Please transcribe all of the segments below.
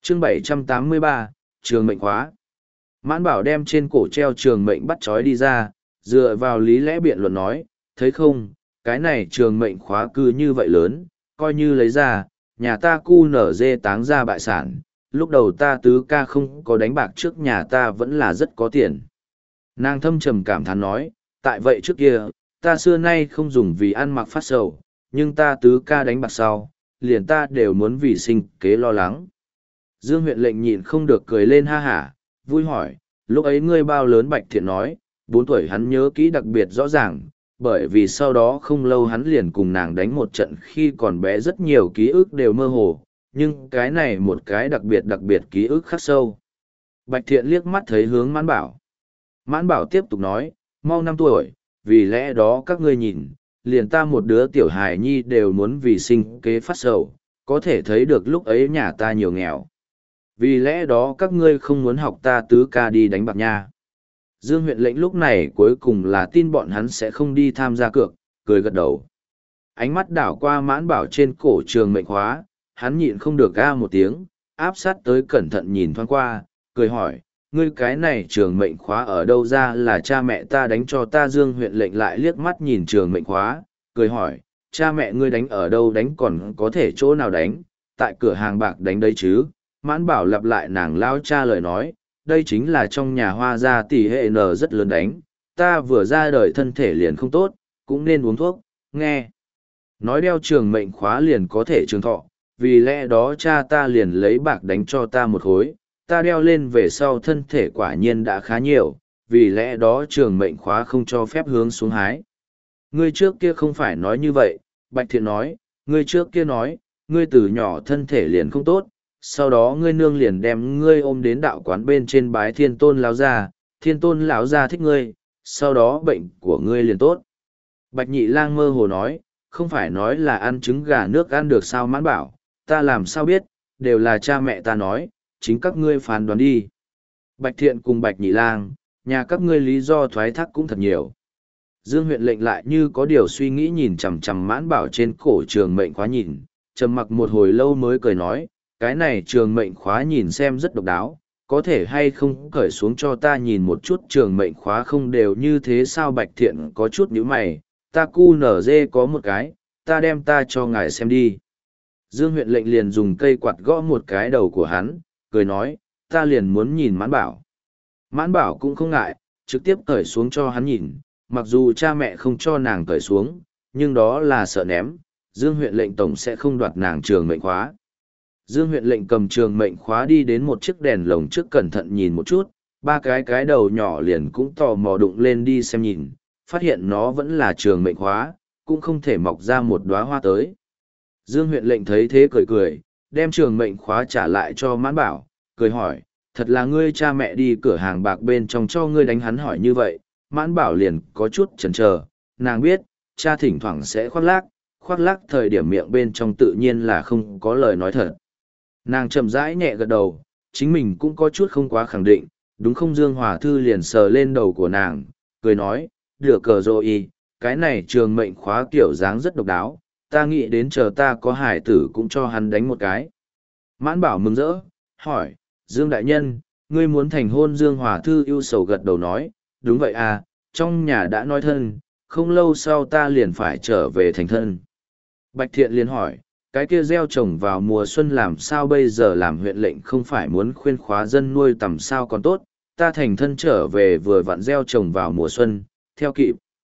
chương 783, trường mệnh khóa. Mãn Bảo đem trên cổ treo trường mệnh bắt trói đi ra, dựa vào lý lẽ biện luận nói, thấy không, cái này trường mệnh khóa cứ như vậy lớn, coi như lấy ra, nhà ta cu nở dê táng ra bại sản, lúc đầu ta tứ ca không có đánh bạc trước nhà ta vẫn là rất có tiền. Nàng thâm trầm cảm thán nói, tại vậy trước kia, ta xưa nay không dùng vì ăn mặc phát sầu, nhưng ta tứ ca đánh bạc sau, liền ta đều muốn vì sinh kế lo lắng. Dương huyện lệnh nhịn không được cười lên ha hả, vui hỏi, lúc ấy ngươi bao lớn? Bạch Thiện nói, 4 tuổi hắn nhớ kỹ đặc biệt rõ ràng, bởi vì sau đó không lâu hắn liền cùng nàng đánh một trận khi còn bé rất nhiều ký ức đều mơ hồ, nhưng cái này một cái đặc biệt ký ức khắc sâu. Bạch Thiện liếc mắt thấy hướng Mãn Bảo. Mãn Bảo tiếp tục nói, mau 5 tuổi, vì lẽ đó các ngươi nhìn, liền ta một đứa tiểu hài nhi đều muốn vì sinh kế phát sầu, có thể thấy được lúc ấy nhà ta nhiều nghèo. Vì lẽ đó các ngươi không muốn học ta tứ ca đi đánh bạc nha. Dương huyện lệnh lúc này cuối cùng là tin bọn hắn sẽ không đi tham gia cược, cười gật đầu. Ánh mắt đảo qua Mãn Bảo trên cổ trường mệnh khóa, hắn nhịn không được ga một tiếng, áp sát tới cẩn thận nhìn thoáng qua, cười hỏi, ngươi cái này trường mệnh khóa ở đâu ra? Là cha mẹ ta đánh cho ta. Dương huyện lệnh lại liếc mắt nhìn trường mệnh khóa, cười hỏi, cha mẹ ngươi đánh ở đâu? Đánh còn có thể chỗ nào đánh, tại cửa hàng bạc đánh đấy chứ? Mãn Bảo lặp lại nàng lao cha lời nói, đây chính là trong nhà Hoa gia tỷ hệ n rất lớn đánh, ta vừa ra đời thân thể liền không tốt, cũng nên uống thuốc, nghe. Nói đeo trường mệnh khóa liền có thể trường thọ, vì lẽ đó cha ta liền lấy bạc đánh cho ta một khối, ta đeo lên về sau thân thể quả nhiên đã khá nhiều, vì lẽ đó trường mệnh khóa không cho phép hướng xuống hái. Ngươi trước kia không phải nói như vậy, Bạch Thiện nói, ngươi trước kia nói, ngươi từ nhỏ thân thể liền không tốt, sau đó ngươi nương liền đem ngươi ôm đến đạo quán bên trên bái thiên tôn lão gia, thiên tôn lão gia thích ngươi, sau đó bệnh của ngươi liền tốt. Bạch Nhị Lang mơ hồ nói, không phải nói là ăn trứng gà nước ăn được sao? Mãn Bảo, ta làm sao biết, đều là cha mẹ ta nói, chính các ngươi phán đoán đi. Bạch Thiện cùng Bạch Nhị Lang, nhà các ngươi lý do thoái thác cũng thật nhiều. Dương huyện lệnh lại như có điều suy nghĩ nhìn chằm chằm Mãn Bảo trên cổ trường mệnh khóa nhìn, trầm mặc một hồi lâu mới cười nói, cái này trường mệnh khóa nhìn xem rất độc đáo, có thể hay không cởi xuống cho ta nhìn một chút? Trường mệnh khóa không đều như thế sao? Bạch Thiện có chút nhíu mày, ta cu nở dê có một cái, ta đem ta cho ngài xem đi. Dương huyện lệnh liền dùng cây quạt gõ một cái đầu của hắn, cười nói, ta liền muốn nhìn Mãn Bảo. Mãn Bảo cũng không ngại, trực tiếp cởi xuống cho hắn nhìn, mặc dù cha mẹ không cho nàng cởi xuống, nhưng đó là sợ ném, Dương huyện lệnh tổng sẽ không đoạt nàng trường mệnh khóa. Dương huyện lệnh cầm trường mệnh khóa đi đến một chiếc đèn lồng trước, cẩn thận nhìn một chút, 3 cái đầu nhỏ liền cũng tò mò đụng lên đi xem nhìn, phát hiện nó vẫn là trường mệnh khóa, cũng không thể mọc ra một đóa hoa tới. Dương huyện lệnh thấy thế cười cười, đem trường mệnh khóa trả lại cho Mãn Bảo, cười hỏi, thật là ngươi cha mẹ đi cửa hàng bạc bên trong cho ngươi đánh? Hắn hỏi như vậy, Mãn Bảo liền có chút chần chờ, nàng biết, cha thỉnh thoảng sẽ khoác lác thời điểm miệng bên trong tự nhiên là không có lời nói thật. Nàng chậm rãi nhẹ gật đầu, chính mình cũng có chút không quá khẳng định, đúng không? Dương Hòa Thư liền sờ lên đầu của nàng, cười nói, được cờ rồi, cái này trường mệnh khóa kiểu dáng rất độc đáo, ta nghĩ đến chờ ta có hải tử cũng cho hắn đánh một cái. Mãn Bảo mừng rỡ, hỏi, Dương đại nhân, ngươi muốn thành hôn? Dương Hòa Thư ưu sầu gật đầu nói, đúng vậy à, trong nhà đã nói thân, không lâu sau ta liền phải trở về thành thân. Bạch Thiện liền hỏi, cái kia gieo trồng vào mùa xuân làm sao bây giờ? Làm huyện lệnh không phải muốn khuyên khóa dân nuôi tầm sao còn tốt, ta thành thân trở về vừa vặn gieo trồng vào mùa xuân, theo kịp.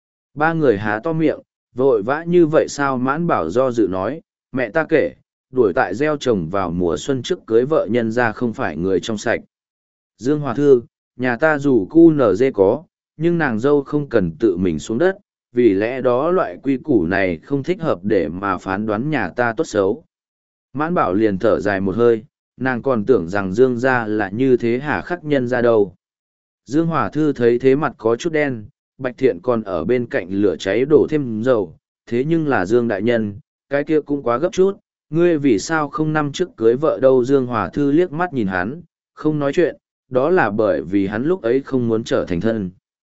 3 người há to miệng, vội vã như vậy sao? Mãn Bảo do dự nói, mẹ ta kể, đuổi tại gieo trồng vào mùa xuân trước cưới vợ nhân ra không phải người trong sạch. Dương Hòa Thư, nhà ta dù cu nở dê có, nhưng nàng dâu không cần tự mình xuống đất, vì lẽ đó loại quy củ này không thích hợp để mà phán đoán nhà ta tốt xấu. Mãn Bảo liền thở dài một hơi, nàng còn tưởng rằng Dương gia là như thế hà khắc nhân ra đâu. Dương Hòa Thư thấy thế mặt có chút đen, Bạch Thiện còn ở bên cạnh lửa cháy đổ thêm dầu, thế nhưng là Dương đại nhân, cái kia cũng quá gấp chút, ngươi vì sao không năm trước cưới vợ đâu? Dương Hòa Thư liếc mắt nhìn hắn, không nói chuyện, đó là bởi vì hắn lúc ấy không muốn trở thành thân.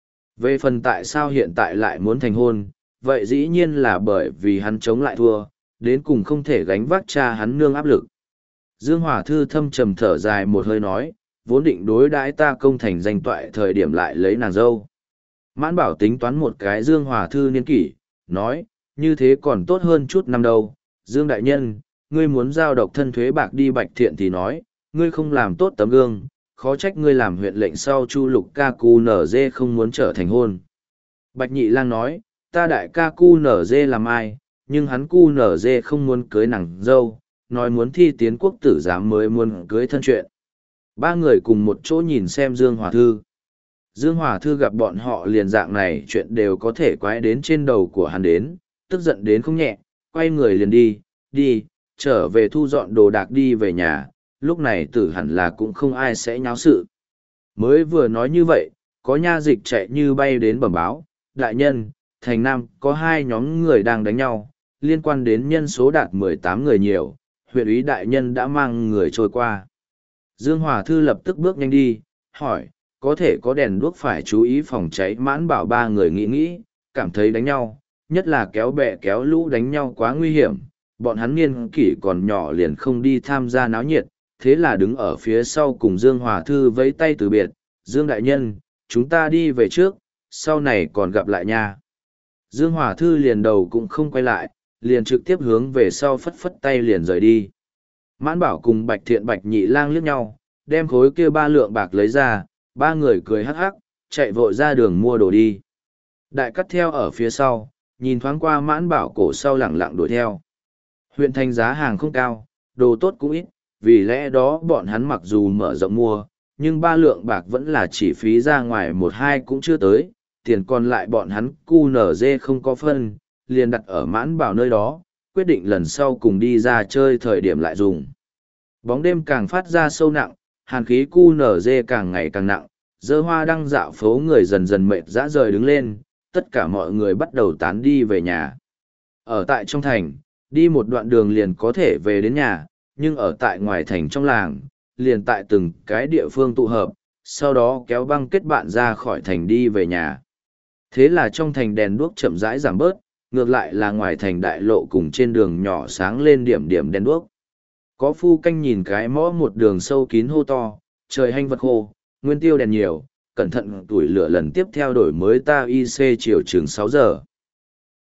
Về phần tại sao hiện tại lại muốn thành hôn, vậy dĩ nhiên là bởi vì hắn chống lại thua, đến cùng không thể gánh vác cha hắn nương áp lực. Dương Hòa Thư thâm trầm thở dài một hơi nói, vốn định đối đãi ta công thành danh toại thời điểm lại lấy nàng dâu. Mãn Bảo tính toán một cái Dương Hòa Thư niên kỷ, nói, như thế còn tốt hơn chút năm đâu. Dương Đại Nhân, ngươi muốn giao độc thân thuế bạc đi Bạch Thiện thì nói, ngươi không làm tốt tấm gương, khó trách ngươi làm huyện lệnh sau Chu Lục ca cu nở dê không muốn trở thành hôn. Bạch Nhị Lang nói, ta đại ca cu nở dê làm ai, nhưng hắn cu nở dê không muốn cưới nàng dâu, nói muốn thi tiến quốc tử giám mới muốn cưới thân chuyện. Ba người cùng một chỗ nhìn xem Dương Hòa Thư. Dương Hòa Thư gặp bọn họ liền dạng này chuyện đều có thể quái đến trên đầu của hắn đến, tức giận đến không nhẹ, quay người liền đi, trở về thu dọn đồ đạc đi về nhà, lúc này tử hẳn là cũng không ai sẽ nháo sự. Mới vừa nói như vậy, có nha dịch chạy như bay đến bẩm báo, đại nhân, thành Nam có hai nhóm người đang đánh nhau, liên quan đến nhân số đạt 18 người nhiều, huyện úy đại nhân đã mang người trôi qua. Dương Hòa Thư lập tức bước nhanh đi, hỏi, có thể có đèn đuốc phải chú ý phòng cháy. Mãn Bảo ba người nghĩ, cảm thấy đánh nhau, nhất là kéo bè kéo lũ đánh nhau quá nguy hiểm, bọn hắn niên kỷ còn nhỏ liền không đi tham gia náo nhiệt, thế là đứng ở phía sau cùng Dương Hòa Thư vẫy tay từ biệt, Dương Đại Nhân, chúng ta đi về trước, sau này còn gặp lại nha. Dương Hòa Thư liền đầu cũng không quay lại, liền trực tiếp hướng về sau phất phất tay liền rời đi. Mãn Bảo cùng Bạch Thiện Bạch Nhị Lang liếc nhau, đem khối kia 3 lượng bạc lấy ra, ba người cười hắc hắc, chạy vội ra đường mua đồ đi. Đại Cắt theo ở phía sau, nhìn thoáng qua Mãn Bảo cổ sau lẳng lặng đuổi theo. Huyện thành giá hàng không cao, đồ tốt cũng ít, vì lẽ đó bọn hắn mặc dù mở rộng mua, nhưng 3 lượng bạc vẫn là chỉ phí ra ngoài 1-2 cũng chưa tới, tiền còn lại bọn hắn cu nở dê không có phân, liền đặt ở Mãn Bảo nơi đó, quyết định lần sau cùng đi ra chơi thời điểm lại dùng. Bóng đêm càng phát ra sâu nặng, hàn khí cu nở dê càng ngày càng nặng, dơ hoa đăng dạo phố người dần dần mệt dã rời đứng lên, tất cả mọi người bắt đầu tán đi về nhà. Ở tại trong thành, đi một đoạn đường liền có thể về đến nhà, nhưng ở tại ngoài thành trong làng, liền tại từng cái địa phương tụ hợp, sau đó kéo băng kết bạn ra khỏi thành đi về nhà. Thế là trong thành đèn đuốc chậm rãi giảm bớt, ngược lại là ngoài thành đại lộ cùng trên đường nhỏ sáng lên điểm điểm đèn đuốc. Có phu canh nhìn cái mõ một đường sâu kín hô to, trời hanh vật khô, nguyên tiêu đèn nhiều, cẩn thận tuổi lửa lần tiếp theo đổi mới ta IC chiều chừng 6 giờ.